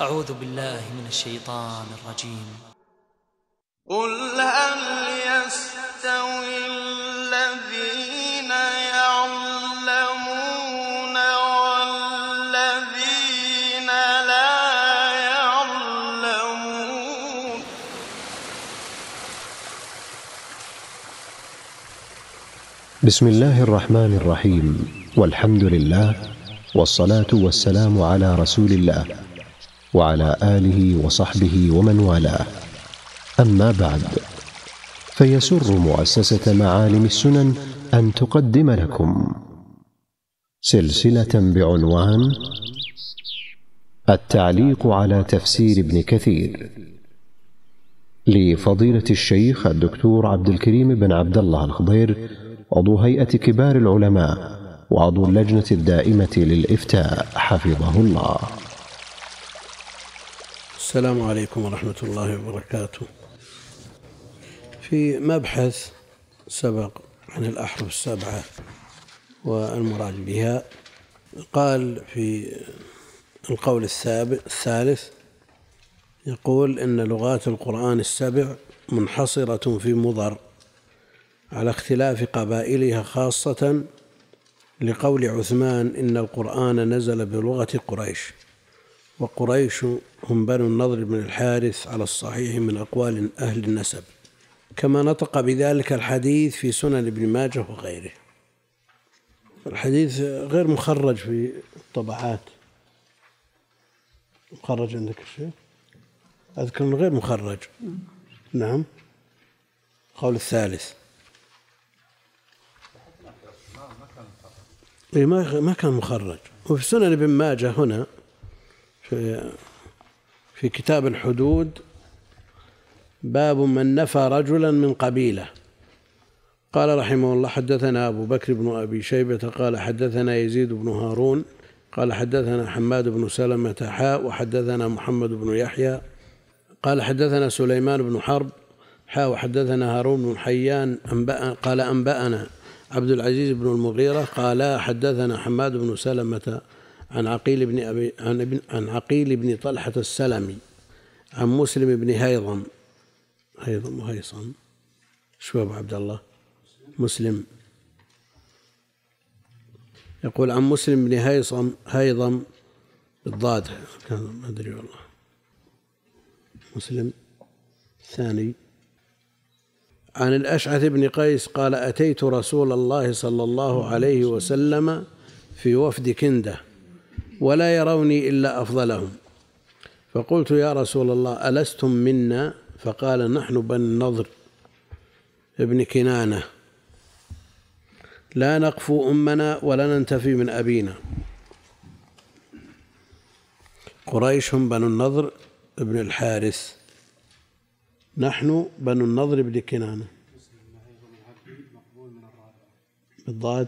أعوذ بالله من الشيطان الرجيم. قل هل يستوي الذين يعلمون والذين لا يعلمون بسم الله الرحمن الرحيم، والحمد لله، والصلاة والسلام على رسول الله وعلى آله وصحبه ومن والاه. أما بعد، فيسر مؤسسة معالم السنن أن تقدم لكم سلسلة بعنوان التعليق على تفسير ابن كثير لفضيلة الشيخ الدكتور عبد الكريم بن عبد الله الخضير، عضو هيئة كبار العلماء وعضو اللجنة الدائمة للإفتاء، حفظه الله. السلام عليكم ورحمة الله وبركاته. في مبحث سبق عن الأحرف السبعة والمراد بها، قال في القول الثالث يقول إن لغات القرآن السبع منحصرة في مضر على اختلاف قبائلها، خاصة لقول عثمان إن القرآن نزل بلغة قريش، وقريش هم بنو النضر بن الحارث على الصحيح من أقوال أهل النسب، كما نطق بذلك الحديث في سنن ابن ماجه وغيره. الحديث غير مخرج في الطبعات. مخرج عندك الشيء؟ أذكر أنه غير مخرج. نعم. قول الثالث ما كان مخرج. وفي سنن ابن ماجه هنا في كتاب الحدود باب من نفى رجلا من قبيلة، قال رحمه الله: حدثنا أبو بكر بن أبي شيبة قال حدثنا يزيد بن هارون قال حدثنا حماد بن سلمة حاء وحدثنا محمد بن يحيى قال حدثنا سليمان بن حرب حاء وحدثنا هارون بن حيان قال أنبأنا عبد العزيز بن المغيرة قال حدثنا حماد بن سلمة عن عقيل بن طلحة السلمي عن مسلم بن هيضم وهيصم. شو أبو عبد الله؟ مسلم. يقول عن مسلم بن هيضم بالضاد، ما أدري والله. مسلم الثاني. عن الأشعث بن قيس قال أتيت رسول الله صلى الله عليه وسلم في وفد كندة ولا يروني إلا أفضلهم، فقلت يا رسول الله ألستم منا؟ فقال نحن بنو النضر ابن كنانة لا نقفو أمنا ولا ننتفي من أبينا. قريش هم بنو النضر ابن الحارث، نحن بنو النضر ابن كنانة بالضاد.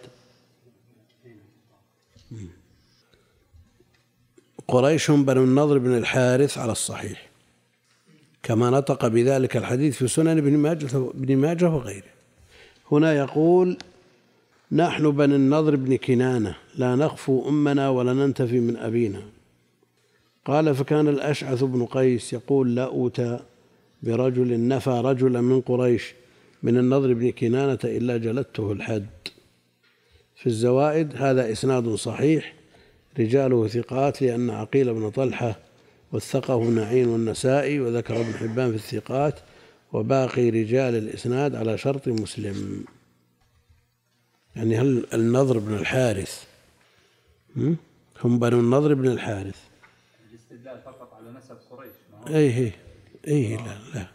قريش هم بنو النضر بن الحارث على الصحيح، كما نطق بذلك الحديث في سنن ابن ماجه وغيره. هنا يقول نحن بنو النضر بن كنانة لا نخفو أمنا ولا ننتفي من أبينا. قال فكان الأشعث بن قيس يقول لا أوتى برجل نفى رجلا من قريش من النضر بن كنانة إلا جلدته الحد. في الزوائد هذا إسناد صحيح رجاله ثقات، لأن عقيل بن طلحة وثقه نعين والنسائي، وذكر ابن حبان في الثقات، وباقي رجال الإسناد على شرط مسلم. يعني هل النضر بن الحارث هم بنو النضر بن الحارث؟ الاستدلال فقط على نسب قريش. أي لا،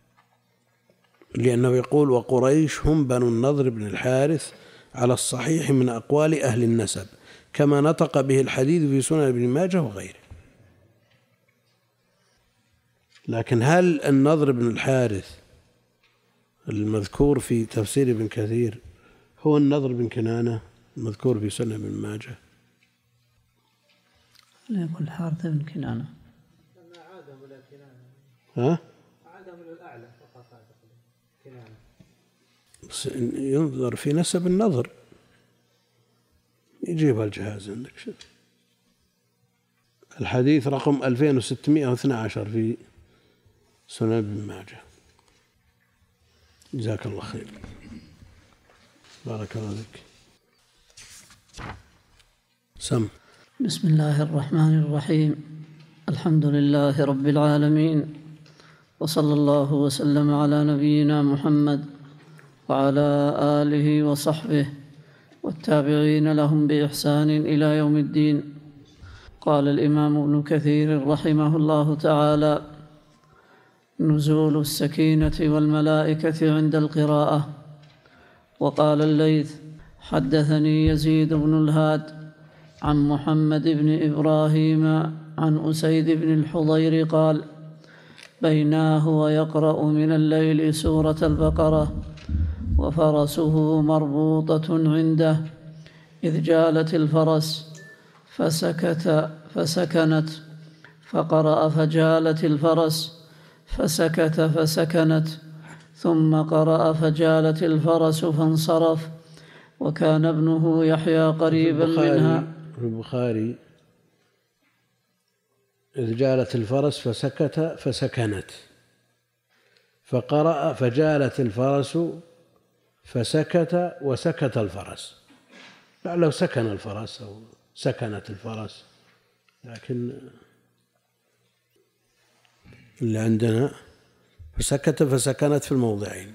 لأنه يقول وقريش هم بنو النضر بن الحارث على الصحيح من أقوال أهل النسب، كما نطق به الحديث في سنن ابن ماجه وغيره. لكن هل النضر بن الحارث المذكور في تفسير ابن كثير هو النضر بن كنانة المذكور في سنن ابن ماجه؟ لا يقول الحارث بن كنانة. عادهم إلى كنانة. عادهم إلى الأعلى فقط كنانة. بس ينظر في نسب النظر. يجيب الجهاز عندك شوف. الحديث رقم 2612 في سنن ابن ماجه. جزاك الله خير. بارك الله فيك. سم. بسم الله الرحمن الرحيم. الحمد لله رب العالمين، وصلى الله وسلم على نبينا محمد وعلى آله وصحبه والتابعين لهم بإحسان إلى يوم الدين. قال الإمام ابن كثير رحمه الله تعالى: نزول السكينة والملائكة عند القراءة. وقال الليث: حدثني يزيد بن الهاد عن محمد بن إبراهيم عن أسيد بن الحضير قال: بينا هو يقرأ من الليل سورة البقرة وفرسه مربوطة عنده إذ جالت الفرس فسكنت، فقرأ فجالت الفرس فسكت فسكنت، ثم قرأ فجالت الفرس فانصرف، وكان ابنه يحيى قريبا منها. في البخاري إذ جالت الفرس فسكت فسكنت، فقرأ فجالت الفرس فسكت وسكت الفرس. لو سكن الفرس أو سكنت الفرس، لكن اللي عندنا فسكت فسكنت في الموضعين.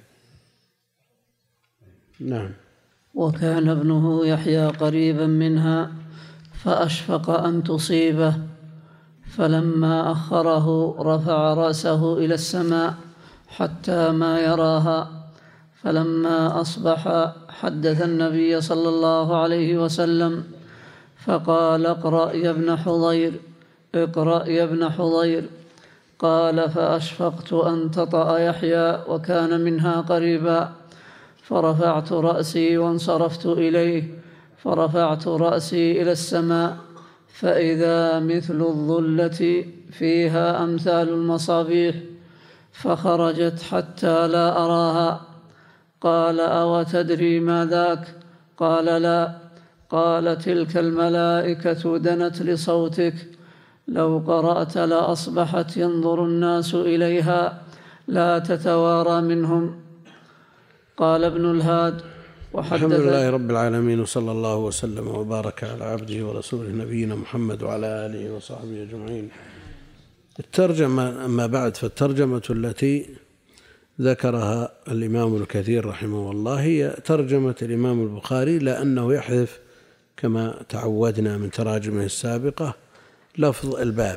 نعم. وكان ابنه يحيى قريبا منها فأشفق أن تصيبه، فلما أخره رفع رأسه إلى السماء حتى ما يراها، فلما أصبح حدث النبي صلى الله عليه وسلم فقال: اقرأ يا ابن حضير، اقرأ يا ابن حضير. قال: فأشفقت أن تطأ يحيى وكان منها قريبا، فرفعت رأسي وانصرفت إليه، فرفعت رأسي إلى السماء فإذا مثل الظلة فيها أمثال المصابيح، فخرجت حتى لا أراها. قال: أو تدري ما ذاك؟ قال: لا. قال: تلك الملائكة دنت لصوتك، لو قرأت لأصبحت ينظر الناس إليها لا تتوارى منهم. قال ابن الهاد: الحمد لله رب العالمين، وصلى الله وسلم وبارك على عبده ورسوله نبينا محمد وعلى آله وصحبه أجمعين. الترجمة. أما بعد، فالترجمة التي ذكرها الإمام ابن كثير رحمه الله هي ترجمة الإمام البخاري، لأنه يحذف كما تعودنا من تراجمه السابقة لفظ الباب.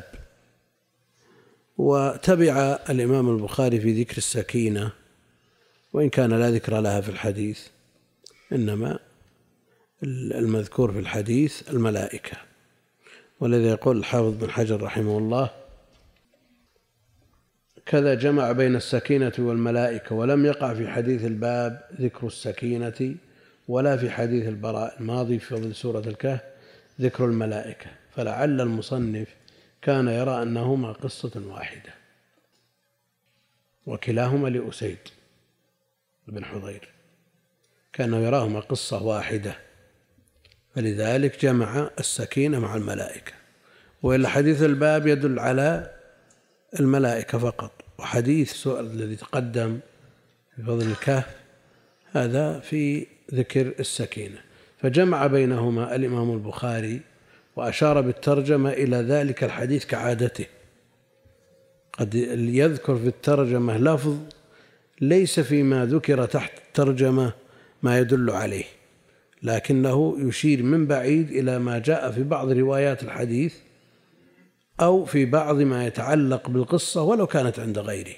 وتبع الإمام البخاري في ذكر السكينة، وإن كان لا ذكر لها في الحديث، إنما المذكور في الحديث الملائكة. والذي يقول الحافظ بن حجر رحمه الله: كذا جمع بين السكينة والملائكة، ولم يقع في حديث الباب ذكر السكينة، ولا في حديث البراء الماضي في فضل سورة الكهف ذكر الملائكة، فلعل المصنف كان يرى أنهما قصة واحدة، وكلاهما لأسيد بن حضير، كانه يراهما قصة واحدة، فلذلك جمع السكينة مع الملائكة. وإلا حديث الباب يدل على الملائكة فقط، وحديث سؤال الذي تقدم في فضل الكهف هذا في ذكر السكينة، فجمع بينهما الإمام البخاري، وأشار بالترجمة إلى ذلك الحديث كعادته. قد يذكر في الترجمة لفظ ليس فيما ذكر تحت الترجمة ما يدل عليه، لكنه يشير من بعيد إلى ما جاء في بعض روايات الحديث أو في بعض ما يتعلق بالقصة ولو كانت عند غيره.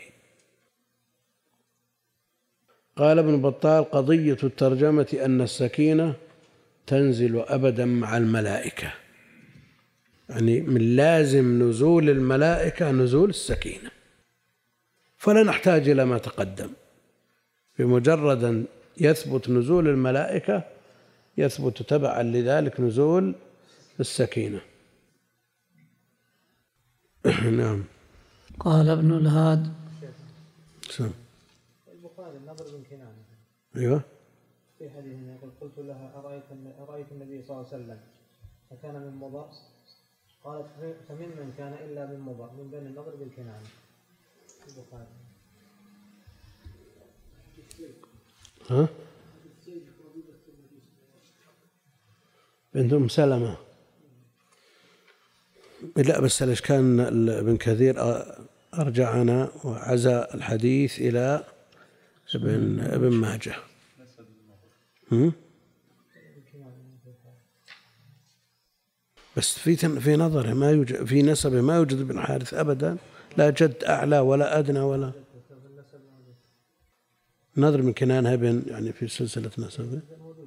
قال ابن بطال: قضية الترجمة أن السكينة تنزل أبدا مع الملائكة، يعني من لازم نزول الملائكة نزول السكينة، فلا نحتاج إلى ما تقدم. بمجرد أن يثبت نزول الملائكة يثبت تبعا لذلك نزول السكينة. نعم. قال ابن الهاد: البخاري النضر بن كنانة أيوه في حديث يقول: قلت لها أرأيت النبي صلى الله عليه وسلم أكان من مضر؟ قالت فممن كان إلا من مضر من بين النضر بالكنانة البخاري. ها؟ بنت أم سلمة. لا بس الإشكال ابن كثير أرجعنا وعزى الحديث إلى ابن ماجه. بس في نظره ما يوجد، في نسبه ما يوجد ابن حارث أبدا، لا جد أعلى ولا أدنى ولا نظر من كنانة ابن يعني في سلسلة نسبه.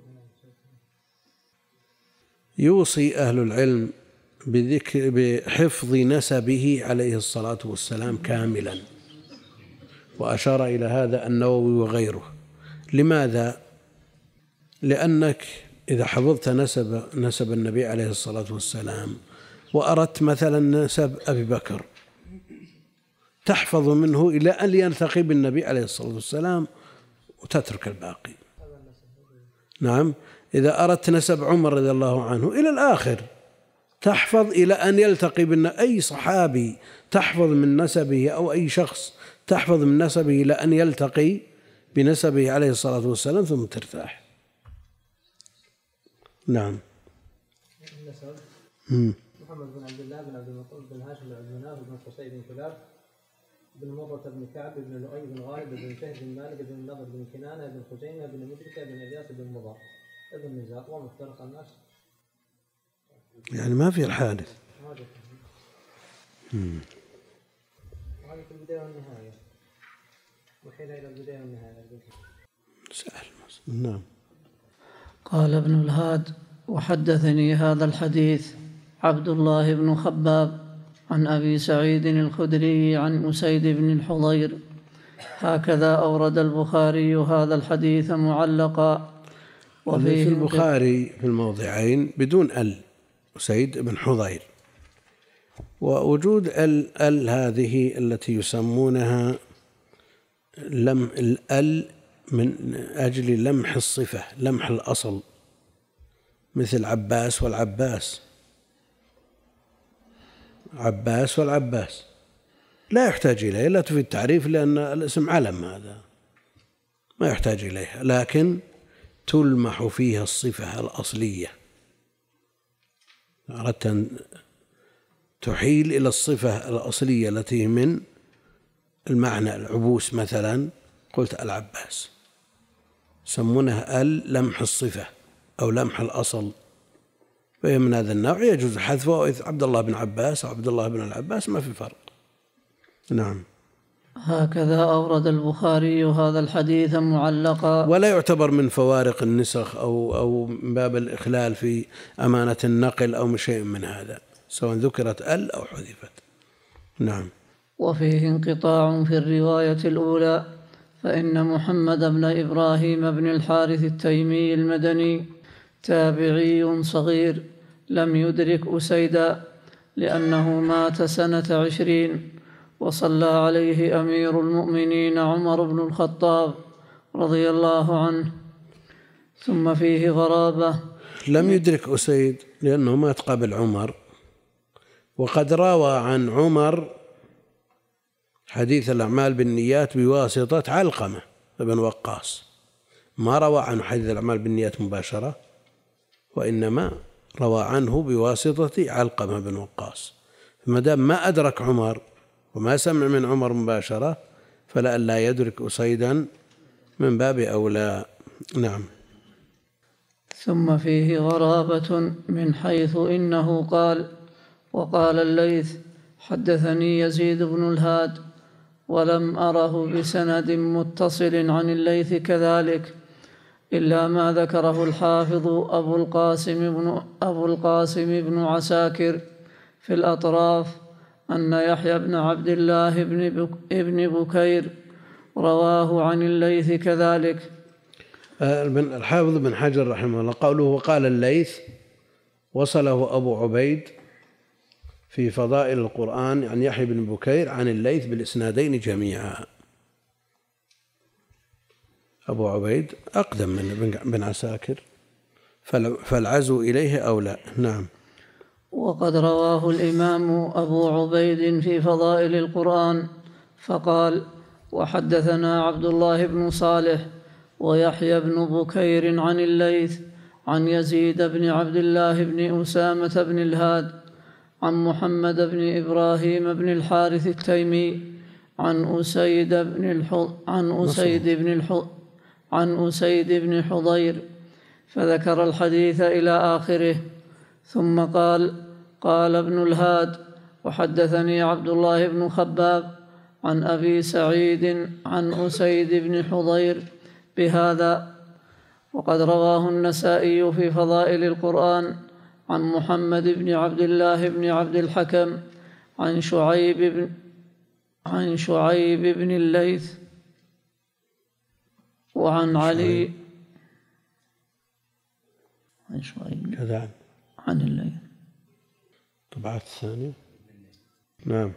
يوصي أهل العلم بحفظ نسبه عليه الصلاة والسلام كاملا، وأشار إلى هذا النووي وغيره. لماذا؟ لأنك إذا حفظت نسب النبي عليه الصلاة والسلام وأردت مثلا نسب أبي بكر تحفظ منه إلى أن يلتقي بالنبي عليه الصلاة والسلام وتترك الباقي. نعم. إذا أردت نسب عمر رضي الله عنه إلى الآخر تحفظ إلى أن يلتقي أي صحابي تحفظ من نسبه أو أي شخص تحفظ من نسبه إلى أن يلتقي بنسبه عليه الصلاة والسلام ثم ترتاح. نعم. محمد بن عبد الله بن عبد المطلب بن هاشم بن عبد مناف بن قصي بن كلاب بن مرة بن كعب بن لؤي بن غالب بن فهد بن مالك بن النضر بن كنانة بن خزيمة بن مدركة بن إلياس بن مضر ابن نزار ومفترق الناس. يعني ما في الحادث. هذه في البداية والنهاية وحين إلى البداية والنهاية. سهل. نعم. قال ابن الهاد: وحدثني هذا الحديث عبد الله بن خباب عن أبي سعيد الخدري عن أسيد بن الحضير. هكذا أورد البخاري هذا الحديث معلقا. وفي البخاري في الموضعين بدون أسيد بن حضير، ووجود هذه التي يسمونها من أجل لمح الصفة، لمح الأصل، مثل عباس والعباس، عباس والعباس لا يحتاج إليه، لا تفيد التعريف لأن الاسم علم، هذا ما يحتاج إليها، لكن تلمح فيها الصفة الأصلية. أردت أن تحيل إلى الصفة الأصلية التي من المعنى العبوس مثلا، قلت العباس، يسمونها لمح الصفة أو لمح الأصل، فهي من هذا النوع يجوز حذفه عبد الله بن عباس أو عبد الله بن العباس، ما في فرق. نعم. هكذا أورد البخاري هذا الحديث معلقا. ولا يعتبر من فوارق النسخ أو من باب الإخلال في أمانة النقل أو شيء من هذا، سواء ذكرت أو حذفت. نعم. وفيه انقطاع في الرواية الأولى، فإن محمد بن إبراهيم بن الحارث التيمي المدني تابعي صغير لم يدرك أسيدا، لأنه مات سنة 20 وصلى عليه أمير المؤمنين عمر بن الخطاب رضي الله عنه. ثم فيه غرابة، لم يدرك أسيد لأنه مات قبل عمر، وقد روى عن عمر حديث الأعمال بالنيات بواسطة علقمة بن وقاص، ما روى عنه حديث الأعمال بالنيات مباشرة، وإنما روى عنه بواسطة علقمة بن وقاص. فما دام ما أدرك عمر وما سمع من عمر مباشرة فلئلا يدرك أسيدا من باب أولى. نعم. ثم فيه غرابة من حيث إنه قال: وقال الليث حدثني يزيد بن الهاد، ولم أره بسند متصل عن الليث كذلك، إلا ما ذكره الحافظ أبو القاسم بن عساكر في الأطراف أن يحيى بن عبد الله بن بكير رواه عن الليث كذلك. الحافظ بن حجر رحمه الله قوله وقال الليث وصله أبو عبيد في فضائل القرآن عن يحيى بن بكير عن الليث بالإسنادين جميعا. أبو عبيد أقدم من بن عساكر، فالعزو إليه أولى. نعم. وقد رواه الإمام أبو عبيد في فضائل القرآن فقال: وحدثنا عبد الله بن صالح ويحيى بن بكير عن الليث عن يزيد بن عبد الله بن أسامة بن الهاد عن محمد بن إبراهيم بن الحارث التيمي عن أسيد بن حضير فذكر الحديث إلى آخره، ثم قال ابن الهاد: وحدثني عبد الله بن خباب عن أبي سعيد عن أسيد بن حضير بهذا. وقد رواه النسائي في فضائل القرآن عن محمد بن عبد الله بن عبد الحكم عن شعيب بن الليث وعن علي عن الليث. طبعات الثانية. نعم.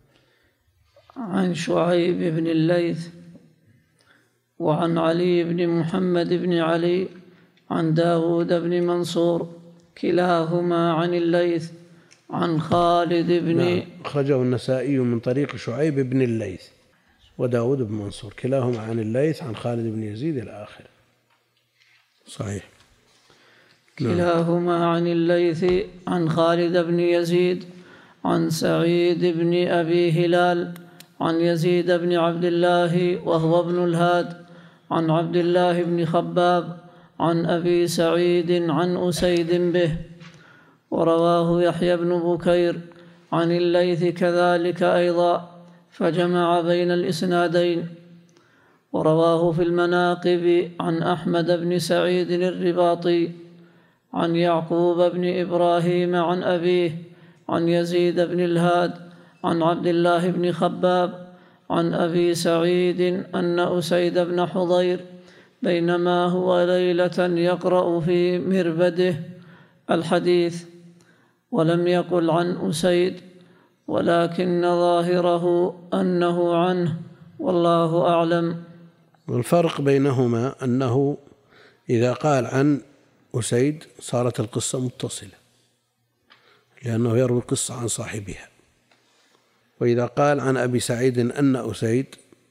عن شعيب بن الليث وعن علي بن محمد بن علي عن داود بن منصور كلاهما عن الليث عن خالد بن أخرجه النسائي من طريق شعيب بن الليث وداود بن منصور كلاهما عن الليث عن خالد بن يزيد الآخر. صحيح. كلاهما عن الليث عن خالد بن يزيد عن سعيد بن أبي هلال عن يزيد بن عبد الله وهو ابن الهاد عن عبد الله بن خباب عن أبي سعيد عن أسيد به. ورواه يحيى بن بكير عن الليث كذلك أيضا، فجمع بين الإسنادين. ورواه في المناقب عن أحمد بن سعيد الرباطي عن يعقوب بن إبراهيم عن أبيه عن يزيد بن الهاد عن عبد الله بن خباب عن أبي سعيد أن أسيد بن حضير بينما هو ليلة يقرأ في مربده الحديث، ولم يقل عن أسيد، ولكن ظاهره أنه عنه، والله أعلم. والفرق بينهما أنه إذا قال عن أسيد صارت القصة متصلة لأنه يروي القصة عن صاحبها، وإذا قال عن أبي سعيد أن أسيد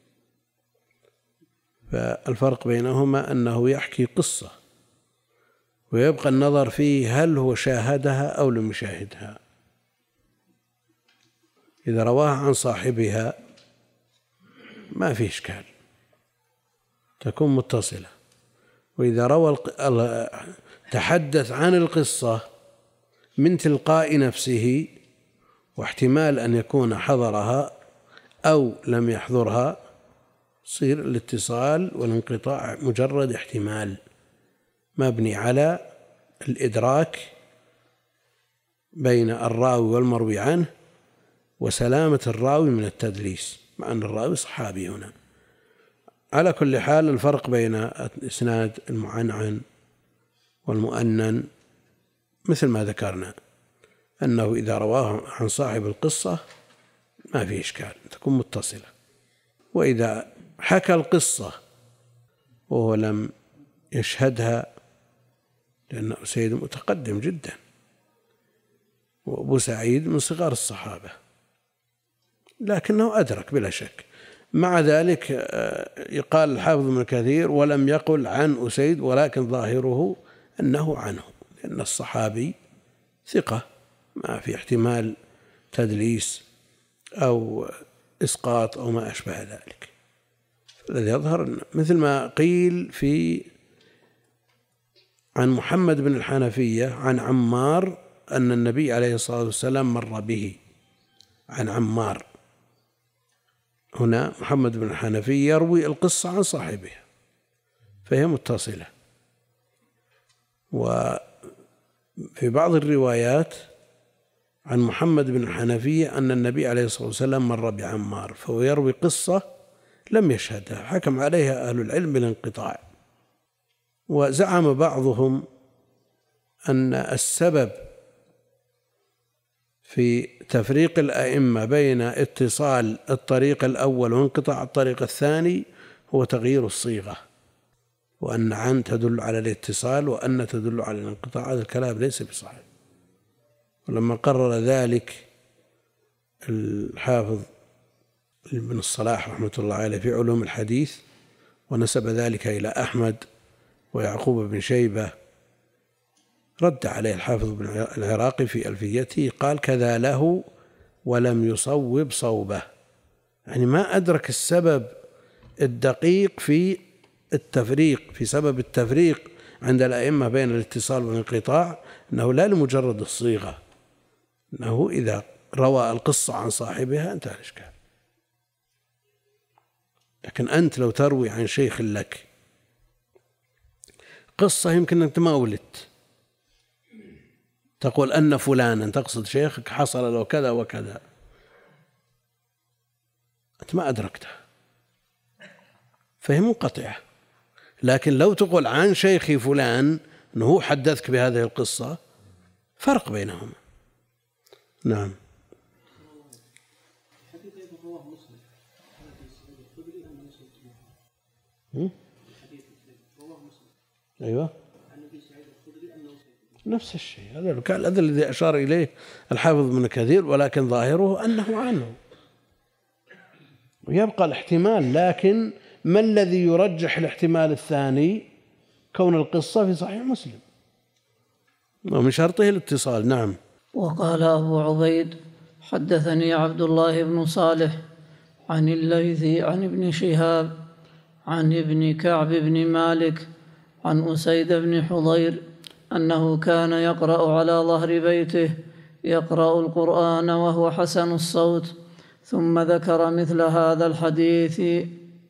فالفرق بينهما أنه يحكي قصة ويبقى النظر فيه هل هو شاهدها أو لم يشاهدها. إذا رواها عن صاحبها ما فيه إشكال، تكون متصلة. وإذا روى تحدث عن القصة من تلقاء نفسه واحتمال أن يكون حضرها أو لم يحضرها، يصير الاتصال والانقطاع مجرد احتمال مبني على الإدراك بين الراوي والمروي عنه وسلامة الراوي من التدليس، مع أن الراوي صحابي هنا. على كل حال الفرق بين إسناد المعنعن والمؤنن مثل ما ذكرنا، أنه إذا رواه عن صاحب القصة ما فيه إشكال، تكون متصلة. وإذا حكى القصة وهو لم يشهدها، لأن أسيد متقدم جدا وأبو سعيد من صغار الصحابة، لكنه أدرك بلا شك. مع ذلك يقال الحافظ ابن كثير ولم يقل عن أسيد، ولكن ظاهره أنه عنه، لأن الصحابي ثقة ما في احتمال تدليس أو إسقاط أو ما أشبه ذلك. الذي يظهر مثل ما قيل عن محمد بن الحنفية عن عمار أن النبي عليه الصلاة والسلام مر به، عن عمار. هنا محمد بن الحنفية يروي القصة عن صاحبها فهي متصلة. وفي بعض الروايات عن محمد بن الحنفية أن النبي عليه الصلاة والسلام مر بعمار، فهو يروي قصة لم يشهدها، حكم عليها أهل العلم بالانقطاع. وزعم بعضهم أن السبب في تفريق الأئمة بين اتصال الطريق الأول وانقطاع الطريق الثاني هو تغيير الصيغة، وأن عن تدل على الاتصال وأن تدل على الانقطاع. هذا الكلام ليس بصحيح، ولما قرر ذلك الحافظ ابن الصلاح رحمة الله عليه في علوم الحديث ونسب ذلك إلى أحمد ويعقوب بن شيبة، رد عليه الحافظ بن العراقي في ألفيته قال: كذا له ولم يصوب صوبه، يعني ما أدرك السبب الدقيق في التفريق، في سبب التفريق عند الأئمة بين الاتصال والانقطاع، أنه لا لمجرد الصيغة، أنه إذا روى القصة عن صاحبها انتهى الإشكال. لكن أنت لو تروي عن شيخ لك قصة يمكن أنت ما ولدت، تقول أن فلانا، تقصد شيخك حصل له كذا وكذا، أنت ما أدركتها فهي منقطعة. لكن لو تقول عن شيخي فلان أنه هو حدثك بهذه القصة، فرق بينهما. نعم. أيوة نفس الشيء، هذا الذي أشار إليه الحافظ ابن كثير، ولكن ظاهره أنه عنه، ويبقى الاحتمال. لكن ما الذي يرجح الاحتمال الثاني؟ كون القصة في صحيح مسلم ومن شرطه الاتصال. نعم. وقال أبو عبيد: حدثني عبد الله بن صالح عن الليثي عن ابن شهاب عن ابن كعب بن مالك عن أسيد بن حضير أنه كان يقرأ على ظهر بيته يقرأ القرآن وهو حسن الصوت، ثم ذكر مثل هذا الحديث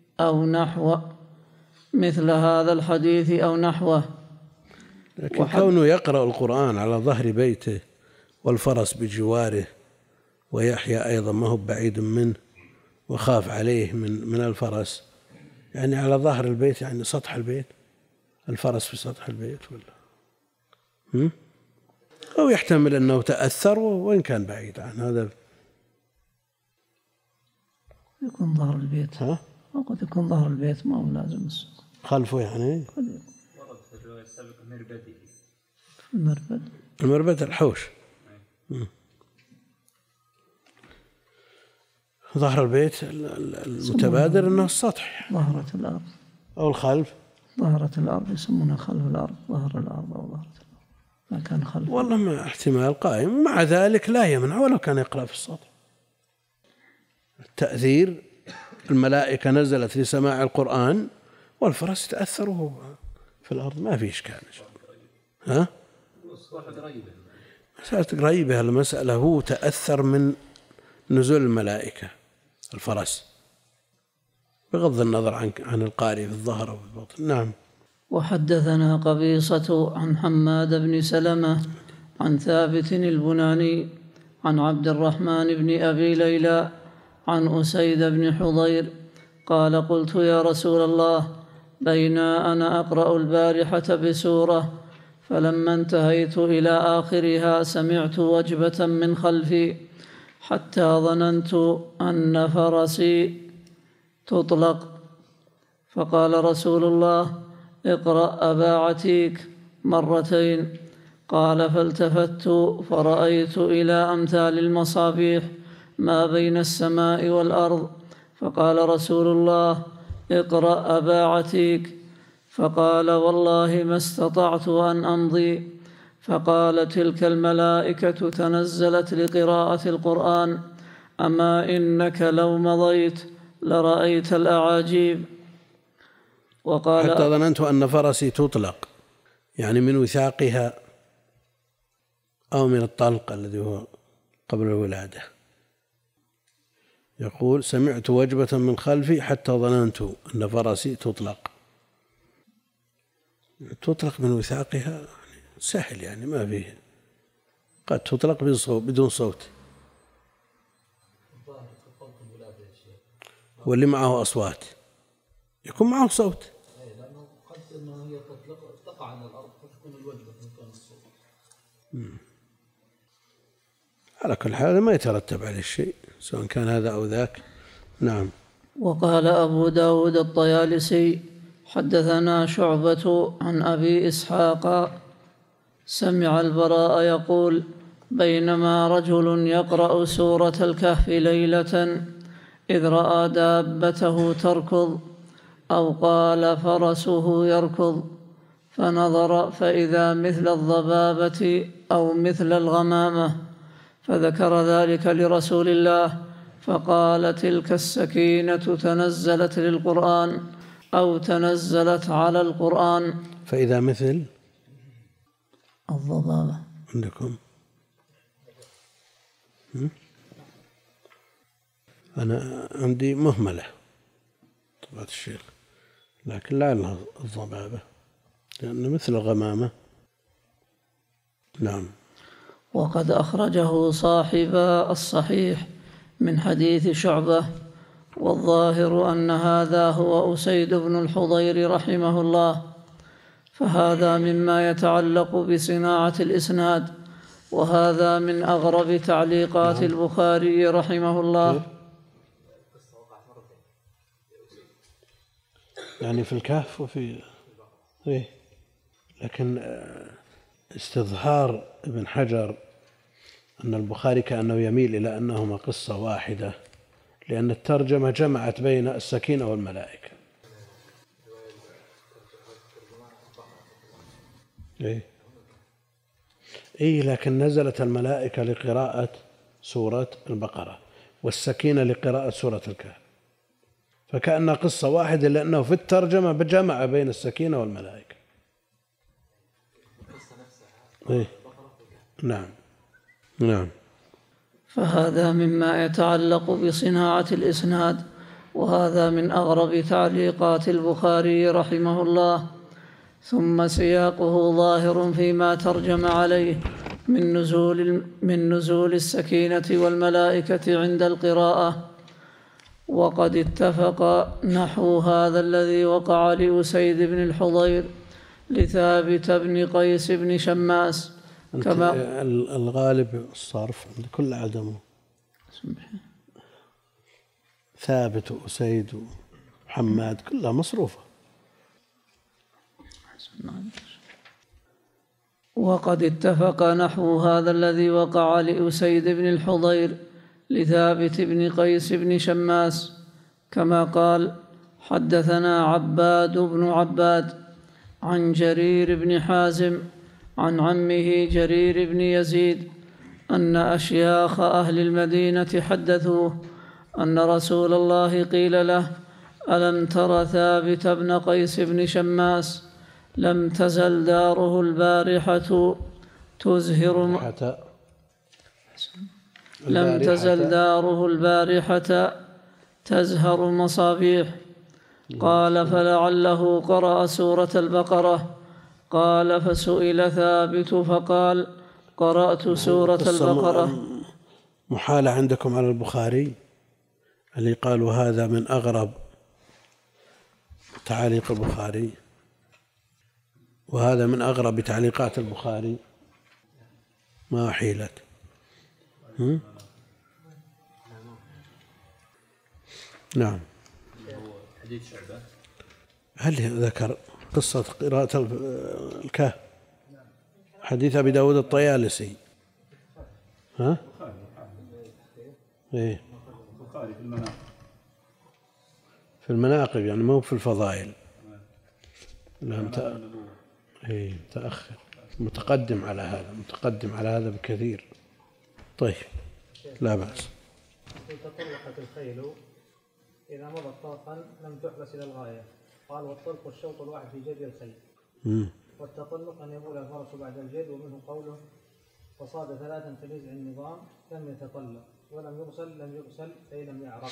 أو نحوه. لكن كونه يقرأ القرآن على ظهر بيته والفرس بجواره ويحيى أيضا ما هو بعيد منه وخاف عليه من الفرس، يعني على ظهر البيت يعني سطح البيت، الفرس في سطح البيت ولا أو يحتمل أنه تأثر وإن كان بعيد عن هذا. يكون ظهر البيت، وقد يكون ظهر البيت ما هو لازم الصوت خلفه، يعني ورد في الرواية السابقة المربد الحوش. ظهر البيت المتبادر أنه السطح، ظهرة الأرض أو الخلف، ظهرة الأرض يسمونها خلف الأرض، ظهر الأرض أو ظهرة الأرض، ما كان خلف. والله ما احتمال قائم، مع ذلك لا يمنع ولو كان يقرأ في السطح. التأثير، الملائكة نزلت لسماع القرآن والفرس تأثره في الأرض، ما في إشكال. مسألة قريبة المسألة، هو تأثر من نزول الملائكة الفرس بغض النظر عن القارئ في الظهر أو في البطن. نعم. وحدثنا قبيصة عن حماد بن سلمة عن ثابت البناني عن عبد الرحمن بن أبي ليلى عن أسيد بن حضير قال: قلت يا رسول الله، بين أنا أقرأ البارحة بسورة، فلما انتهيت إلى آخرها سمعت وجبة من خلفي حتى ظننت أن فرسي تطلق، فقال رسول الله: اقرأ أبا عتيك مرتين. قال: فالتفت فرأيت إلى أمثال المصابيح ما بين السماء والأرض، فقال رسول الله: اقرأ أبا عتيك. فقال: والله ما استطعت أن أمضي. فقال: تلك الملائكة تنزلت لقراءة القرآن، أما إنك لو مضيت لرأيت الأعاجيب. وقال: حتى ظننت أن فرسي تطلق، يعني من وثاقها أو من الطلق الذي هو قبل الولادة. يقول: سمعت وجبة من خلفي حتى ظننت أن فرسي تطلق. تطلق من وثاقها سهل، يعني ما فيه، قد تطلق بدون صوت. واللي معه أصوات يكون معه صوت. لأنه قد أنه هي تقع على الأرض فتكون الوجبة في مكان الصوت. على كل حال ما يترتب عليه الشيء سواء كان هذا أو ذاك. نعم. وقال أبو داود الطيالسي: حدثنا شعبة عن أبي إسحاق سمع البراء يقول: بينما رجل يقرأ سورة الكهف ليلة إذ رأى دابته تركض أو قال فرسه يركض فنظر فإذا مثل الضبابة أو مثل الغمامة، فذكر ذلك لرسول الله فقال تلك السكينة تنزلت للقرآن أو تنزلت على القرآن. فإذا مثل الضبابة عندكم؟ أنا عندي مهملة طبعة الشيخ، لكن لا الضبابة لأنه مثل الغمامة. نعم. وقد أخرجه صاحب الصحيح من حديث شعبة، والظاهر أن هذا هو أسيد بن الحضير رحمه الله، فهذا مما يتعلق بصناعة الإسناد، وهذا من أغرب تعليقات البخاري رحمه الله. يعني في الكهف وفي إيه، لكن استظهار ابن حجر أن البخاري كأنه يميل إلى أنهما قصة واحدة، لأن الترجمة جمعت بين السكينة والملائكة. إيه لكن نزلت الملائكة لقراءة سورة البقرة والسكينة لقراءة سورة الكهف، فكأنها قصة واحدة، لأنه في الترجمة جمع بين السكينة والملائكة. إيه؟ نعم نعم. فهذا مما يتعلق بصناعة الإسناد، وهذا من أغرب تعليقات البخاري رحمه الله. ثم سياقه ظاهر فيما ترجم عليه من نزول السكينة والملائكة عند القراءة. وقد اتفق نحو هذا الذي وقع لأسيد بن الحضير لثابت بن قيس بن شماس، كما الغالب الصرف عند كل عدمه ثابت وأسيد وحماد كلها مصروفة. وقد اتفق نحو هذا الذي وقع لأسيد بن الحضير لثابت بن قيس بن شماس، كما قال حدثنا عباد بن عباد عن جرير بن حازم عن عمه جرير بن يزيد أن أشياخ أهل المدينة حدثوه أن رسول الله قيل له ألم تر ثابت بن قيس بن شماس لم تزل داره البارحة تزهر مصابيح. قال فلعله قرأ سورة البقرة. قال فسئل ثابت فقال قرأت سورة البقرة. محالة عندكم على البخاري اللي قالوا هذا من أغرب تعاليق البخاري، وهذا من أغرب تعليقات البخاري، ما حيلت. نعم. حديث شعبة هل ذكر قصة قراءة الكهف؟ حديث أبي داود الطيالسي. ها؟ إيه؟ في المناقب يعني مو في الفضائل. لا إيه متأخر، متقدم على هذا بكثير. طيب لا بأس. تطلقت الخيل إذا مضت طرقا لم تحبس إلى الغاية. قال والطلق الشوط الواحد في جد الخيل. والتطلق أن يبول الفرس بعد الجد، ومنه قوله وصاد ثلاثا في نزع النظام لم يتطلق ولم يغسل أي لم يعرق.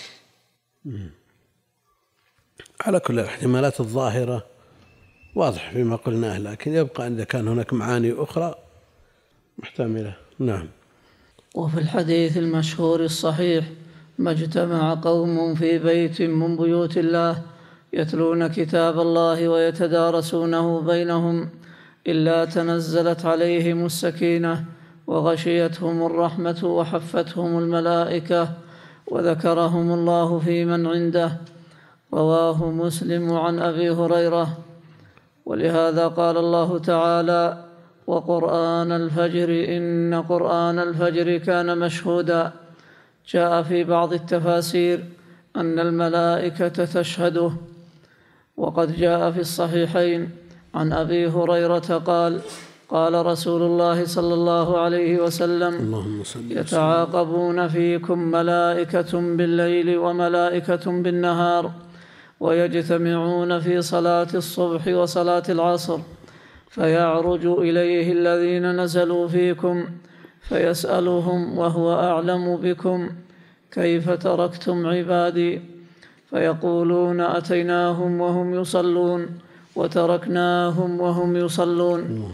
على كل الاحتمالات الظاهرة واضح فيما قلناه، لكن يبقى إذا كان هناك معاني أخرى محتملة. نعم. وفي الحديث المشهور الصحيح ما اجتمع قوم في بيت من بيوت الله يتلون كتاب الله ويتدارسونه بينهم إلا تنزلت عليهم السكينة وغشيتهم الرحمة وحفتهم الملائكة وذكرهم الله في من عنده. رواه مسلم عن أبي هريرة. ولهذا قال الله تعالى وقرآن الفجر إن قرآن الفجر كان مشهودا. جاء في بعض التفاسير أن الملائكة تشهده. وقد جاء في الصحيحين عن أبي هريرة قال: قال رسول الله صلى الله عليه وسلم: يتعاقبون فيكم ملائكة بالليل وملائكة بالنهار، ويجتمعون في صلاة الصبح وصلاة العصر، فيعرج إليه الذين نزلوا فيكم فيسألهم وهو أعلم بكم: كيف تركتم عبادي؟ فيقولون: أتيناهم وهم يصلون وتركناهم وهم يصلون.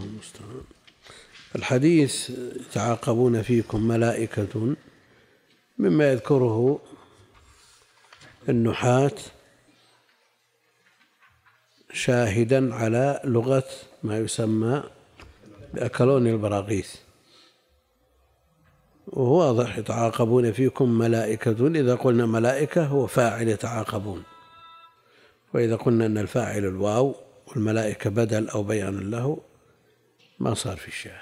الحديث يتعاقبون فيكم ملائكة مما يذكره النحاة شاهدا على لغة ما يسمى بأكلون البراغيث، وهو واضح يتعاقبون فيكم ملائكة. إذا قلنا ملائكة هو فاعل يتعاقبون، وإذا قلنا أن الفاعل الواو والملائكة بدل أو بيان له ما صار في الشاهد.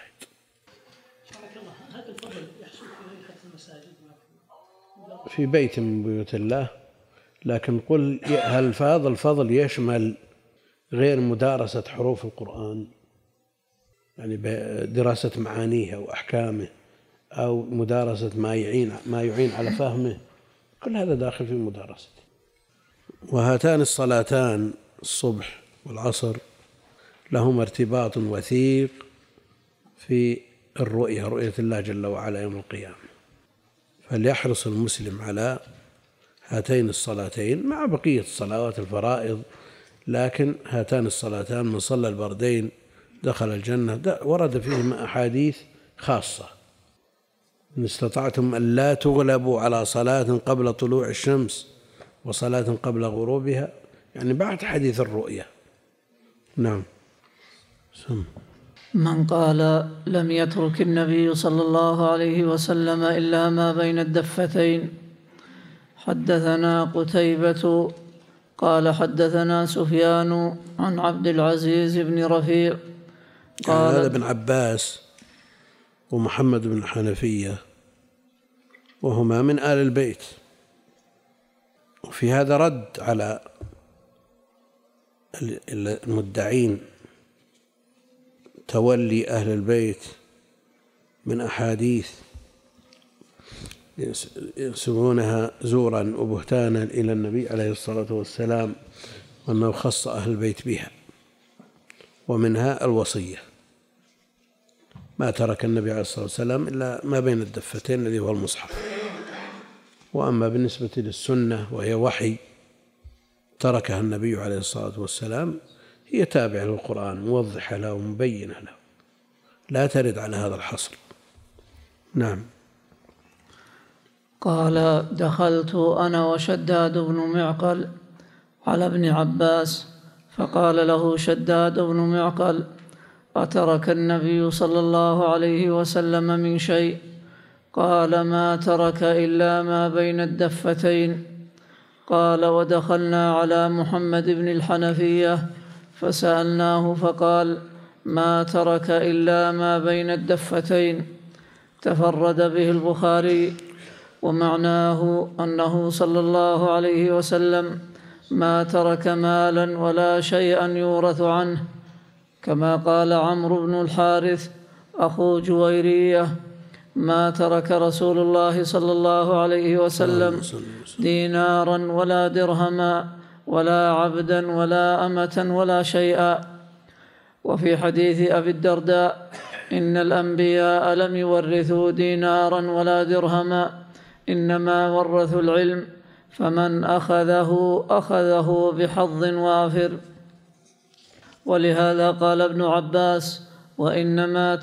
هذا الفضل يحصل في ريحة المساجد في بيت من بيوت الله، لكن قل هل هذا الفضل يشمل غير مدارسة حروف القرآن، يعني دراسة معانيه وأحكامه، أو مدارسة ما يعين على فهمه، كل هذا داخل في مدارسته. وهاتان الصلاتان الصبح والعصر لهما ارتباط وثيق في رؤية الله جل وعلا يوم القيامة، فليحرص المسلم على هاتين الصلاتين مع بقية الصلوات الفرائض، لكن هاتان الصلاتان من صلى البردين دخل الجنة. ورد فيهما أحاديث خاصة: إن استطعتم أن لا تغلبوا على صلاة قبل طلوع الشمس وصلاة قبل غروبها، يعني بعد حديث الرؤية. نعم. من قال: لم يترك النبي صلى الله عليه وسلم إلا ما بين الدفتين. حدثنا قتيبة قال: حدثنا سفيان عن عبد العزيز بن رفيع قال: هذا ابن عباس ومحمد بن الحنفية، وهما من آل البيت، وفي هذا رد على المدعين تولي أهل البيت من أحاديث ينسبونها زورا وبهتانا إلى النبي عليه الصلاة والسلام، وأنه خص أهل البيت بها، ومنها الوصية: ما ترك النبي عليه الصلاة والسلام إلا ما بين الدفتين الذي هو المصحف. وأما بالنسبة للسنة وهي وحي تركها النبي عليه الصلاة والسلام، هي تابعة للقرآن موضحة له ومبينة له، لا ترد على هذا الحصر. نعم. قال: دخلت أنا وشداد بن معقل على ابن عباس، فقال له شداد بن معقل: أترك النبي صلى الله عليه وسلم من شيء؟ قال: ما ترك إلا ما بين الدفتين. قال: ودخلنا على محمد بن الحنفية فسألناه فقال: ما ترك إلا ما بين الدفتين. تفرد به البخاري، ومعناه أنه صلى الله عليه وسلم ما ترك مالا ولا شيئا يورث عنه، كما قال عمرو بن الحارث أخو جويرية: ما ترك رسول الله صلى الله عليه وسلم دينارا ولا درهما ولا عبدا ولا أمة ولا شيئا. وفي حديث أبي الدرداء: إن الأنبياء لم يورثوا دينارا ولا درهما، إنما ورثوا العلم، فمن أخذه بحظ وافر. ولهذا قال ابن عباس: وإنما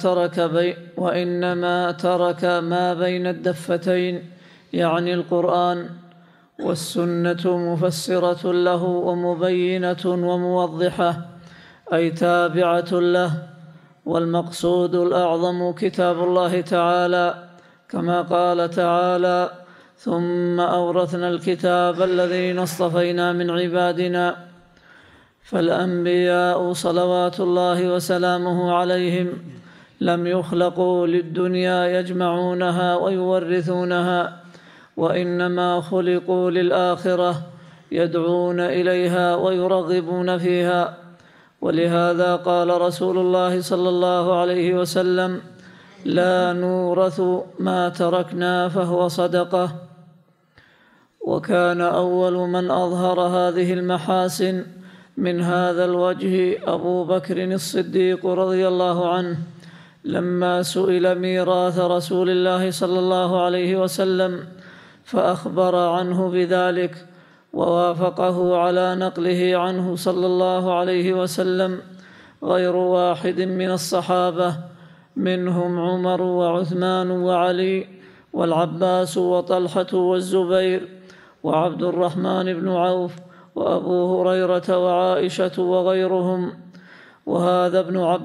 ترك ما بين الدفتين، يعني القرآن، والسنة مفسرة له ومبينة وموضحة، أي تابعة له. والمقصود الأعظم كتاب الله تعالى، كما قال تعالى: ثم أورثنا الكتاب الذين اصطفينا من عبادنا. فالأنبياء صلوات الله وسلامه عليهم لم يخلقوا للدنيا يجمعونها ويورثونها، وإنما خلقوا للآخرة يدعون إليها ويرغبون فيها. ولهذا قال رسول الله صلى الله عليه وسلم: لا نورث ما تركنا فهو صدقة. وكان أول من أظهر هذه المحاسن من هذا الوجه أبو بكر الصديق رضي الله عنه، لما سئل ميراث رسول الله صلى الله عليه وسلم فأخبر عنه بذلك، ووافقه على نقله عنه صلى الله عليه وسلم غير واحد من الصحابة، منهم عمر وعثمان وعلي والعباس وطلحة والزبير وعبد الرحمن بن عوف وأبو هريرة وعائشة وغيرهم. وهذا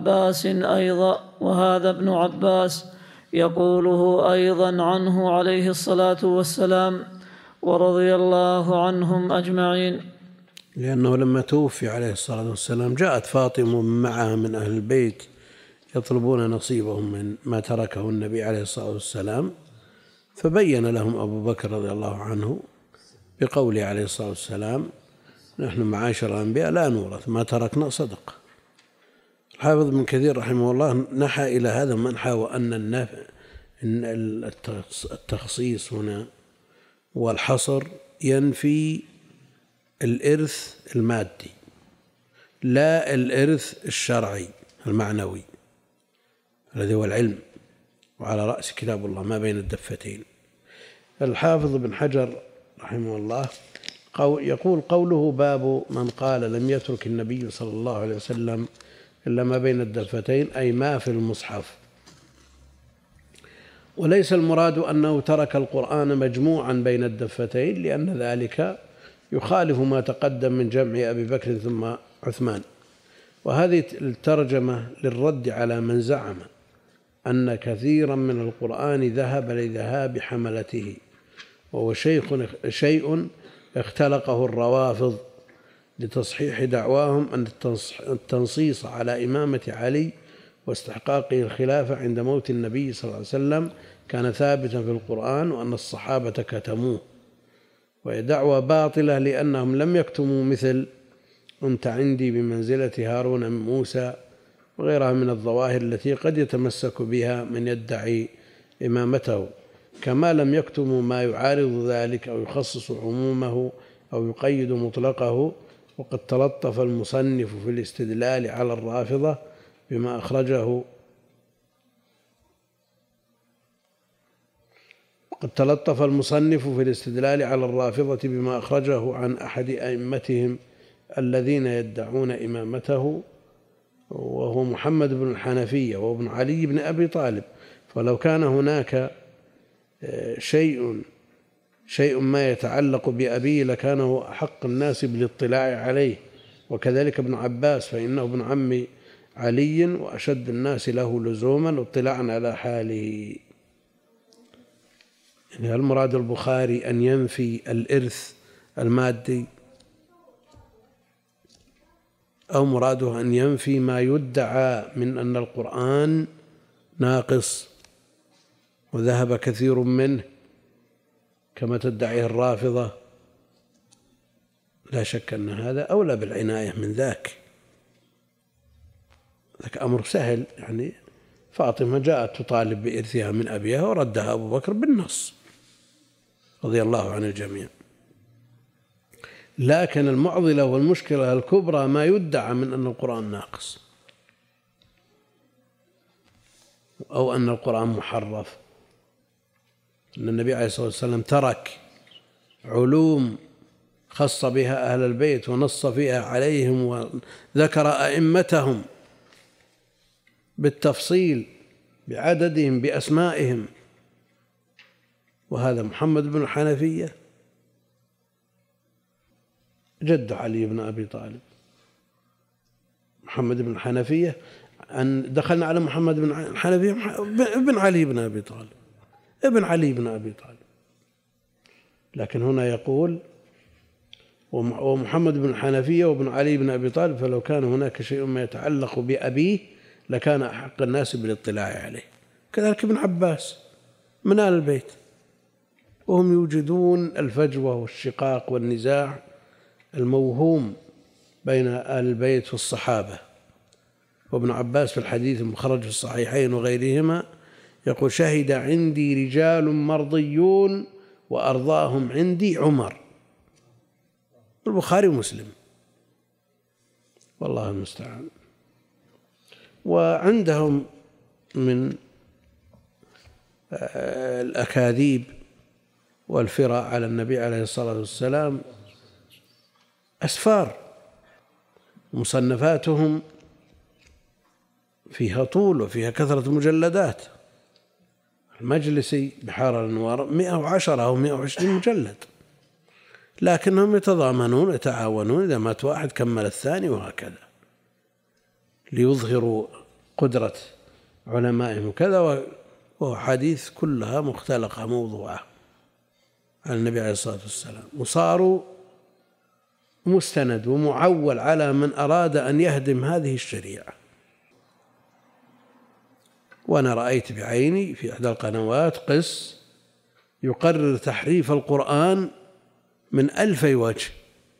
ابن عباس يقوله أيضا عنه عليه الصلاة والسلام، ورضي الله عنهم أجمعين. لأنه لما توفي عليه الصلاة والسلام جاءت فاطمة معها من أهل البيت يطلبون نصيبهم من ما تركه النبي عليه الصلاة والسلام، فبين لهم أبو بكر رضي الله عنه بقوله عليه الصلاة والسلام: نحن معاشر الأنبياء لا نورث، ما تركنا صدقة. الحافظ ابن كثير رحمه الله نحى إلى هذا المنحى، وأن التخصيص هنا والحصر ينفي الإرث المادي لا الإرث الشرعي المعنوي الذي هو العلم، وعلى رأس كتاب الله ما بين الدفتين. الحافظ ابن حجر رحمه الله يقول: قوله باب من قال لم يترك النبي صلى الله عليه وسلم إلا ما بين الدفتين، أي ما في المصحف، وليس المراد أنه ترك القرآن مجموعا بين الدفتين، لأن ذلك يخالف ما تقدم من جمع أبي بكر ثم عثمان. وهذه الترجمة للرد على من زعم أن كثيرا من القرآن ذهب لذهاب حملته، وهو شيء اختلقه الروافض لتصحيح دعواهم أن التنصيص على إمامة علي واستحقاقه الخلافة عند موت النبي صلى الله عليه وسلم كان ثابتا في القرآن، وأن الصحابة كتموه. وهي دعوة باطلة، لأنهم لم يكتموا مثل أنت عندي بمنزلة هارون من موسى وغيرها من الظواهر التي قد يتمسك بها من يدعي إمامته، كما لم يكتموا ما يعارض ذلك أو يخصص عمومه أو يقيد مطلقه. وقد تلطف المصنف في الاستدلال على الرافضة بما أخرجه عن أحد أئمتهم الذين يدعون إمامته، وهو محمد بن الحنفية وابن علي بن أبي طالب. فلو كان هناك شيء ما يتعلق بأبيه لكانه أحق الناس بالاطلاع عليه، وكذلك ابن عباس فإنه ابن عم علي وأشد الناس له لزوما واطلاعا على حاله. يعني هل مراد البخاري أن ينفي الإرث المادي، أو مراده أن ينفي ما يدعى من أن القرآن ناقص وذهب كثير منه كما تدعيه الرافضة؟ لا شك أن هذا أولى بالعناية من ذاك أمر سهل. يعني فاطمة جاءت تطالب بإرثها من أبيها وردها أبو بكر بالنص رضي الله عن الجميع. لكن المعضلة والمشكلة الكبرى ما يدعى من أن القرآن ناقص أو أن القرآن محرف، أن النبي عليه الصلاة والسلام ترك علوم خص بها أهل البيت ونص فيها عليهم وذكر أئمتهم بالتفصيل بعددهم بأسمائهم، وهذا محمد بن الحنفية جد علي بن أبي طالب. محمد بن الحنفية أن دخلنا على محمد بن الحنفية ابن علي بن أبي طالب، ابن علي بن أبي طالب. لكن هنا يقول ومحمد بن الحنفية وابن علي بن أبي طالب، فلو كان هناك شيء ما يتعلق بأبيه لكان أحق الناس بالاطلاع عليه. كذلك ابن عباس من آل البيت، وهم يوجدون الفجوة والشقاق والنزاع الموهوم بين آل البيت والصحابة. وابن عباس في الحديث المخرج في الصحيحين وغيرهما يقول: شهد عندي رجال مرضيون وأرضاهم عندي عمر. البخاري ومسلم، والله المستعان. وعندهم من الأكاذيب والفرع على النبي عليه الصلاة والسلام أسفار، مصنفاتهم فيها طول وفيها كثرة مجلدات. المجلسي بحار الأنوار 110 أو 120 مجلد، لكنهم يتضامنون ويتعاونون، إذا مات واحد كمل الثاني، وهكذا ليظهروا قدرة علمائهم كذا. وحديث كلها مختلقة موضوعة على النبي عليه الصلاة والسلام، وصاروا مستند ومعول على من أراد أن يهدم هذه الشريعة. وأنا رأيت بعيني في إحدى القنوات قس يقرر تحريف القرآن من 1000 وجه،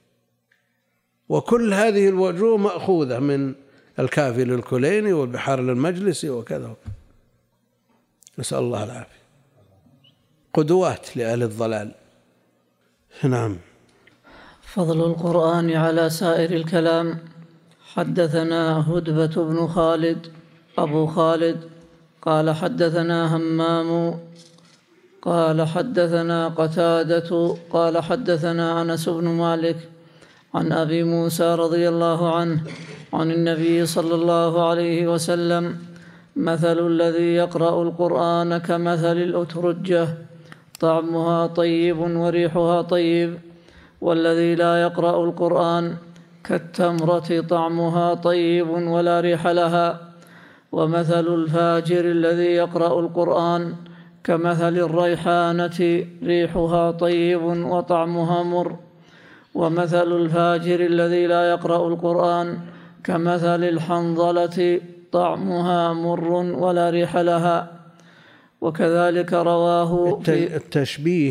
وكل هذه الوجوه مأخوذة من الكافي للكليني والبحار للمجلسي وكذا. نسأل الله العافية، قدوات لأهل الضلال. نعم. فضل القرآن على سائر الكلام. حدثنا هدبة بن خالد أبو خالد قال حدثنا همام قال حدثنا قتادة قال حدثنا أنس بن مالك عن أبي موسى رضي الله عنه عن النبي صلى الله عليه وسلم: مثل الذي يقرأ القرآن كمثل الأترجة، طعمها طيب وريحها طيب، والذي لا يقرأ القرآن كالتمرة طعمها طيب ولا ريح لها. ومثل الفاجر الذي يقرأ القرآن كمثل الريحانة، ريحها طيب وطعمها مر. ومثل الفاجر الذي لا يقرأ القرآن كمثل الحنظلة، طعمها مر ولا ريح لها. وكذلك رواه التشبيه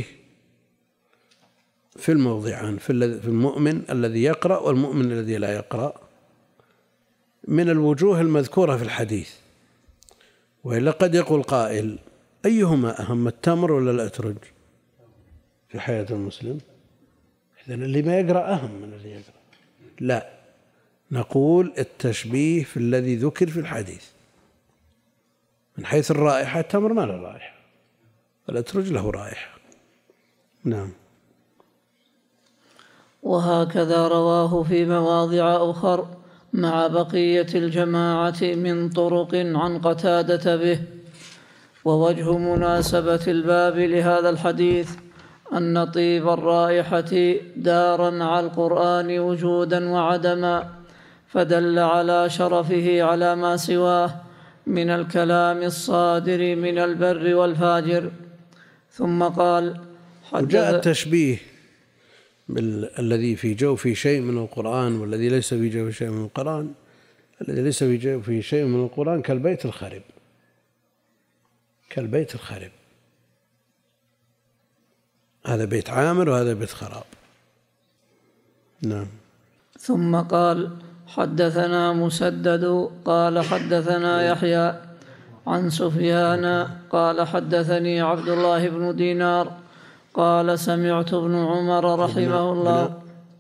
في الموضعان، في المؤمن الذي يقرأ والمؤمن الذي لا يقرأ، من الوجوه المذكورة في الحديث. وإلا قد يقول قائل: أيهما أهم، التمر ولا الأترج في حياة المسلم؟ إذن اللي ما يقرأ أهم من اللي يقرأ. لا، نقول التشبيه في الذي ذكر في الحديث. من حيث الرائحة التمر ما له رائحة، الأترج له رائحة. نعم. وهكذا رواه في مواضع أخر مع بقية الجماعة من طرق عن قتادة به. ووجه مناسبة الباب لهذا الحديث أن طيب الرائحة دارا على القرآن وجودا وعدما، فدل على شرفه على ما سواه من الكلام الصادر من البر والفاجر. ثم قال: وجاء التشبيه الذي في جوفه شيء من القرآن والذي ليس في جوفه شيء من القرآن. الذي ليس في جوفه شيء من القرآن كالبيت الخرب، كالبيت الخرب. هذا بيت عامر وهذا بيت خراب. نعم. ثم قال: حدثنا مسدد قال حدثنا يحيى عن سفيان قال حدثني عبد الله بن دينار قال سمعت ابن عمر رحمه الله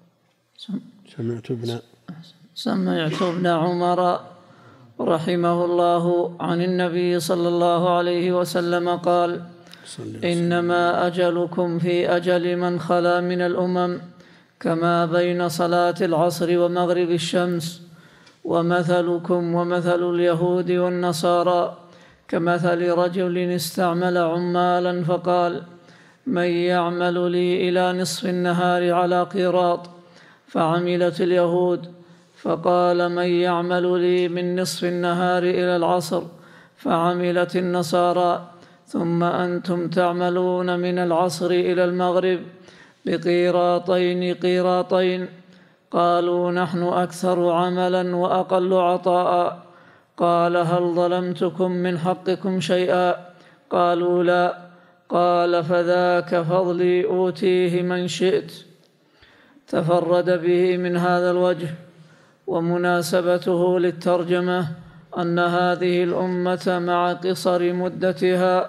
سمعت ابن عمر رحمه الله عن النبي صلى الله عليه وسلم قال: إنما أجلكم في أجل من خلا من الأمم كما بين صلاة العصر ومغرب الشمس، ومثلكم ومثل اليهود والنصارى كمثل رجل استعمل عمالا فقال: من يعمل لي إلى نصف النهار على قيراط؟ فعملت اليهود. فقال: من يعمل لي من نصف النهار إلى العصر؟ فعملت النصارى. ثم أنتم تعملون من العصر إلى المغرب بقيراطين قيراطين. قالوا: نحن أكثر عملا وأقل عطاء. قال: هل ظلمتكم من حقكم شيئا؟ قالوا: لا. قال: فذاك فضلي أوتيه من شئت. تفرد به من هذا الوجه. ومناسبته للترجمة أن هذه الأمة مع قصر مدتها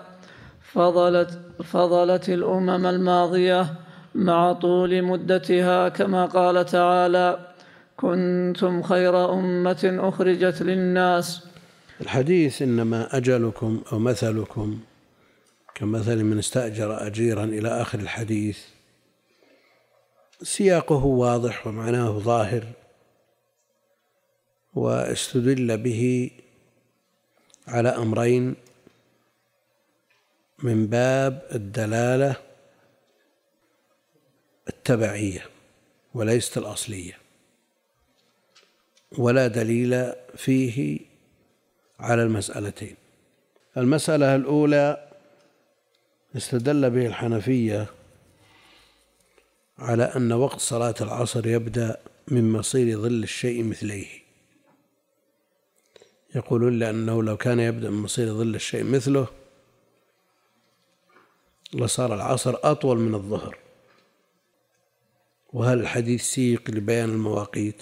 فضلت الأمم الماضية مع طول مدتها، كما قال تعالى: كنتم خير أمة أخرجت للناس. الحديث إنما أجلكم أو مثلكم كمثل من استأجر أجيرا إلى آخر الحديث سياقه واضح ومعناه ظاهر، واستدل به على أمرين: من باب الدلالة التبعية وليست الأصلية، ولا دليل فيه على المسألتين. المسألة الأولى استدل به الحنفية على أن وقت صلاة العصر يبدأ من مصير ظل الشيء مثليه. يقولون لأنه لو كان يبدأ من مصير ظل الشيء مثله لصار العصر أطول من الظهر. وهل الحديث سيق لبيان المواقيت؟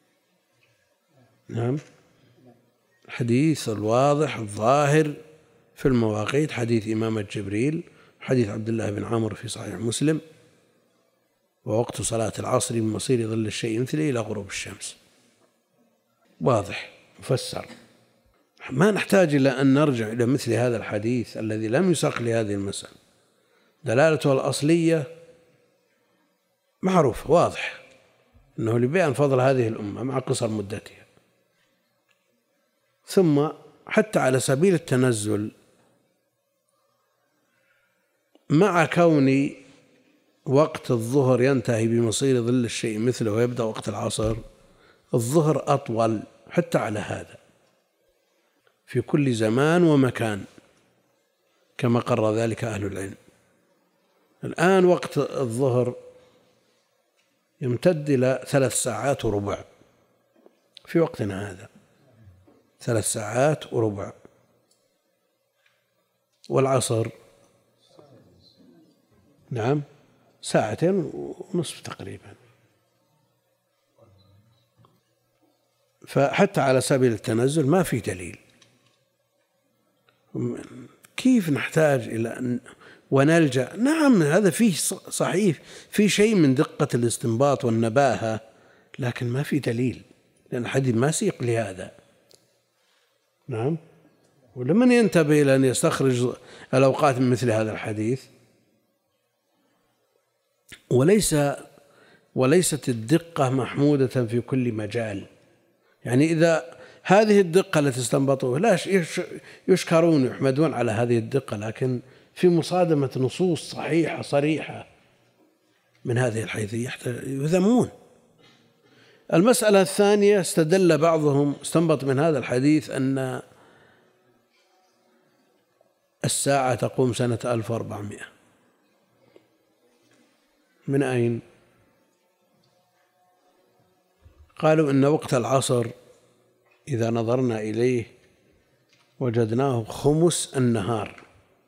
نعم، الحديث الواضح الظاهر في المواقيت حديث إمامة جبريل، حديث عبد الله بن عمرو في صحيح مسلم: ووقت صلاة العصر من مصير ظل الشيء مثله إلى غروب الشمس. واضح مفسر، ما نحتاج إلى أن نرجع إلى مثل هذا الحديث الذي لم يسق لهذه المسألة. دلالته الأصلية معروف واضح، أنه لبيان فضل هذه الأمة مع قصر مدتها. ثم حتى على سبيل التنزل، مع كون وقت الظهر ينتهي بمصير ظل الشيء مثله ويبدأ وقت العصر، الظهر أطول حتى على هذا في كل زمان ومكان، كما قرر ذلك أهل العلم. الآن وقت الظهر يمتد إلى 3 ساعات وربع في وقتنا هذا، 3 ساعات وربع. والعصر نعم 2.5 ساعة تقريبا. فحتى على سبيل التنزل ما في دليل. كيف نحتاج إلى أن ونلجأ؟ نعم هذا فيه صحيح في شيء من دقة الاستنباط والنباهة، لكن ما في دليل، لأن الحديث ما سيق لهذا. نعم، ولمن ينتبه إلى أن يستخرج الأوقات من مثل هذا الحديث؟ وليست الدقة محمودة في كل مجال. يعني إذا هذه الدقة التي استنبطوها لا يشكرون ويحمدون على هذه الدقة، لكن في مصادمة نصوص صحيحة صريحة من هذه الحيثية يذمون. المسألة الثانية استدل بعضهم، استنبط من هذا الحديث أن الساعة تقوم سنة 1400. من أين؟ قالوا إن وقت العصر إذا نظرنا إليه وجدناه خمس النهار.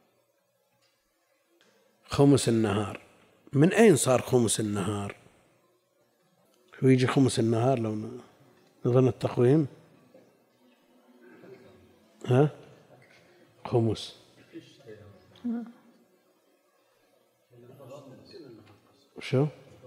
خمس النهار من أين صار خمس النهار؟ ويجي خمس النهار لو نظرنا التقويم، ها خمس شو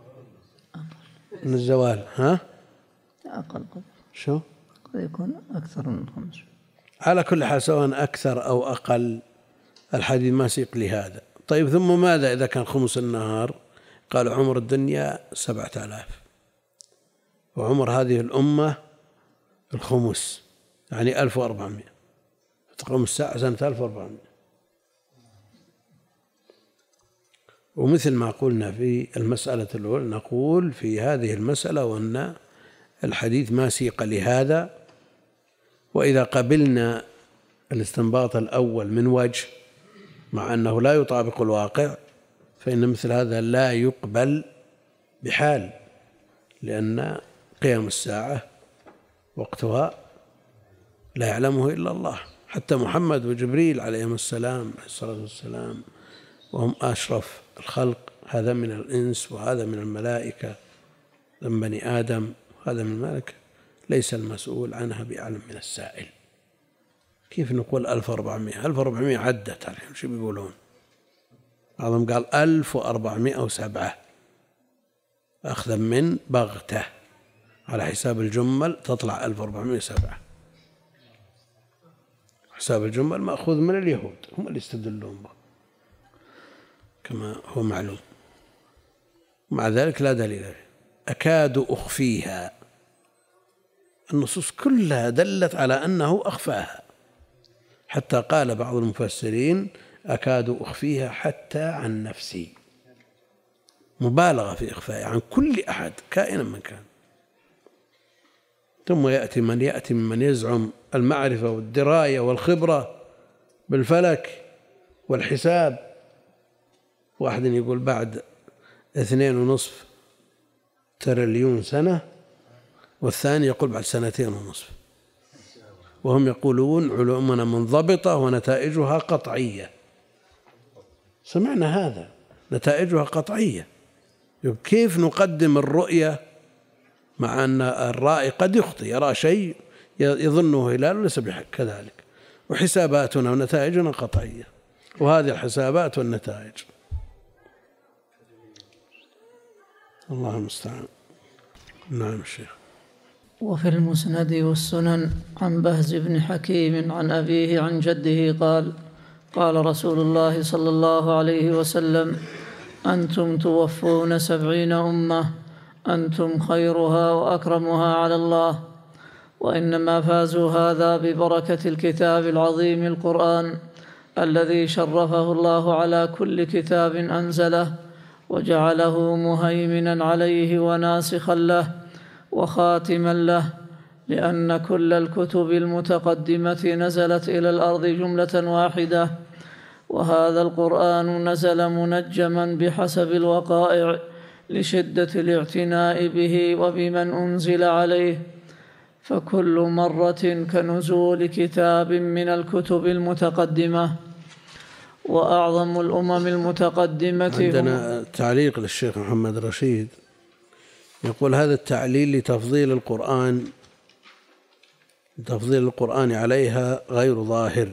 من الزوال، ها أقل شو قد يكون أكثر من 5. على كل حال سواء أكثر أو أقل الحديث ما سيق لهذا. طيب ثم ماذا إذا كان خمس النهار؟ قالوا عمر الدنيا 7000، وعمر هذه الأمة الخمس يعني 1400، تقوم الساعة سنة 1400. ومثل ما قلنا في المسألة الأولى نقول في هذه المسألة وأن الحديث ما سيق لهذا. وإذا قبلنا الاستنباط الأول من وجه مع أنه لا يطابق الواقع، فإن مثل هذا لا يقبل بحال، لأن قيام الساعة وقتها لا يعلمه إلا الله. حتى محمد وجبريل عليهم السلام عليه الصلاة والسلام وهم أشرف الخلق، هذا من الإنس وهذا من الملائكة، من بني آدم وهذا من الملائكة، ليس المسؤول عنها بأعلم من السائل. كيف نقول 1400؟ 1400 عدت عليهم، شو بيقولون؟ بعضهم قال 1407 أخذا من بغتة على حساب الجمل تطلع 1407. حساب الجمل مأخوذ من اليهود، هم اللي يستدلون به كما هو معلوم، مع ذلك لا دليل عليه. أكاد أخفيها، النصوص كلها دلت على أنه أخفاها، حتى قال بعض المفسرين أكاد أخفيها حتى عن نفسي، مبالغة في إخفائها عن كل أحد كائنا من كان. ثم يأتي ممن يزعم المعرفة والدراية والخبرة بالفلك والحساب، واحد يقول بعد 2.5 تريليون سنة، والثاني يقول بعد 2.5 سنة، وهم يقولون علومنا منضبطة ونتائجها قطعية. سمعنا هذا، نتائجها قطعية. كيف نقدم الرؤية مع أن الرائي قد يخطئ، يرى شيء يظنه هلال وليس كذلك، وحساباتنا ونتائجنا قطعية، وهذه الحسابات والنتائج الله المستعان. نعم الشيخ. وفي المسند والسنن عن بهز بن حكيم عن أبيه عن جده قال: قال رسول الله صلى الله عليه وسلم: أنتم توفون 70 أمة، أنتم خيرها وأكرمها على الله، وإنما فازوا هذا ببركة الكتاب العظيم القرآن الذي شرفه الله على كل كتاب أنزله، وجعله مهيمنا عليه وناسخا له وخاتما له، لأن كل الكتب المتقدمة نزلت إلى الأرض جملة واحدة، وهذا القرآن نزل منجما بحسب الوقائع لشدة الاعتناء به وبمن أنزل عليه، فكل مرة كنزول كتاب من الكتب المتقدمة. وأعظم الأمم المتقدمة عندنا تعليق للشيخ محمد رشيد يقول: هذا التعليل لتفضيل القرآن عليها غير ظاهر،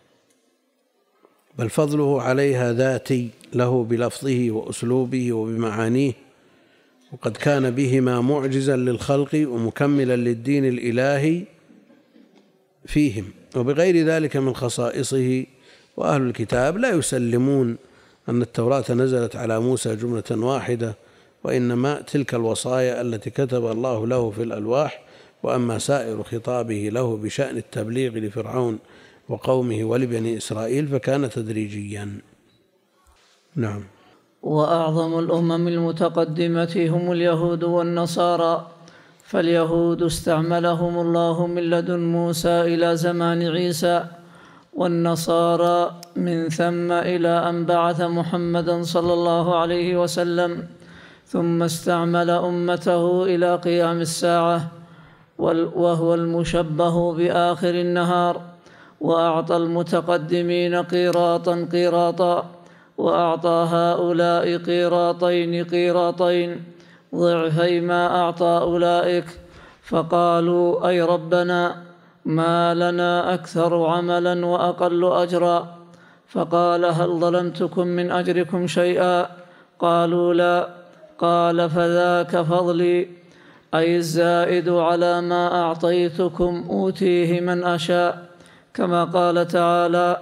بل فضله عليها ذاتي له بلفظه وأسلوبه وبمعانيه، وقد كان بهما معجزا للخلق ومكملا للدين الإلهي فيهم، وبغير ذلك من خصائصه. وأهل الكتاب لا يسلمون أن التوراة نزلت على موسى جملة واحدة، وإنما تلك الوصايا التي كتب الله له في الألواح، وأما سائر خطابه له بشأن التبليغ لفرعون وقومه ولبني إسرائيل فكان تدريجيا. نعم. وأعظم الأمم المتقدمة هم اليهود والنصارى، فاليهود استعملهم الله من لدن موسى إلى زمان عيسى، والنصارى من ثم إلى أن بعث محمدا صلى الله عليه وسلم، ثم استعمل أمته إلى قيام الساعة، وهو المشبه بآخر النهار. وأعطى المتقدمين قيراطا قيراطا، وأعطى هؤلاء قيراطين ضعفي ما أعطى أولئك، فقالوا: أي ربنا، ما لنا أكثر عملا وأقل أجرا. فقال: هل ظلمتكم من أجركم شيئا؟ قالوا: لا. قال: فذاك فضلي، أي الزائد على ما أعطيتكم أوتيه من أشاء، كما قال تعالى: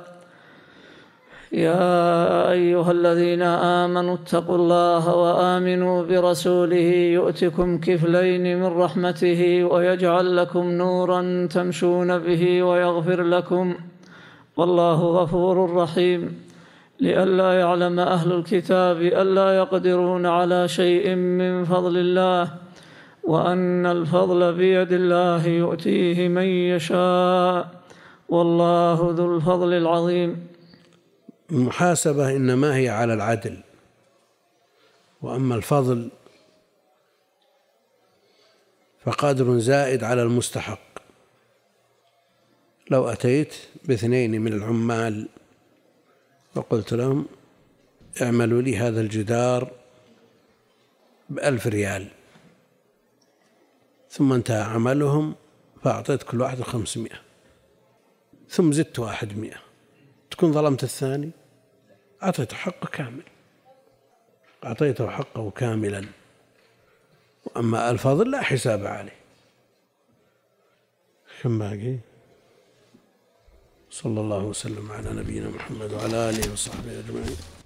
يا أيها الذين آمنوا اتقوا الله وآمنوا برسوله يؤتكم كفلين من رحمته ويجعل لكم نورا تمشون به ويغفر لكم، والله غفور رحيم. لئلا يعلم أهل الكتاب ألا يقدرون على شيء من فضل الله، وأن الفضل بيد الله يؤتيه من يشاء، والله ذو الفضل العظيم. المحاسبة إنما هي على العدل، وأما الفضل فقدر زائد على المستحق، لو أتيت باثنين من العمال وقلت لهم اعملوا لي هذا الجدار ب1000 ريال، ثم انتهى عملهم فأعطيت كل واحد 500، ثم زدت واحد 100، تكون ظلمت الثاني؟ أعطيته حقه كامل، أعطيته حقه كاملا. وأما الفضل لا حساب عليه. كم باقي؟ صلى الله وسلم على نبينا محمد وعلى آله وصحبه أجمعين.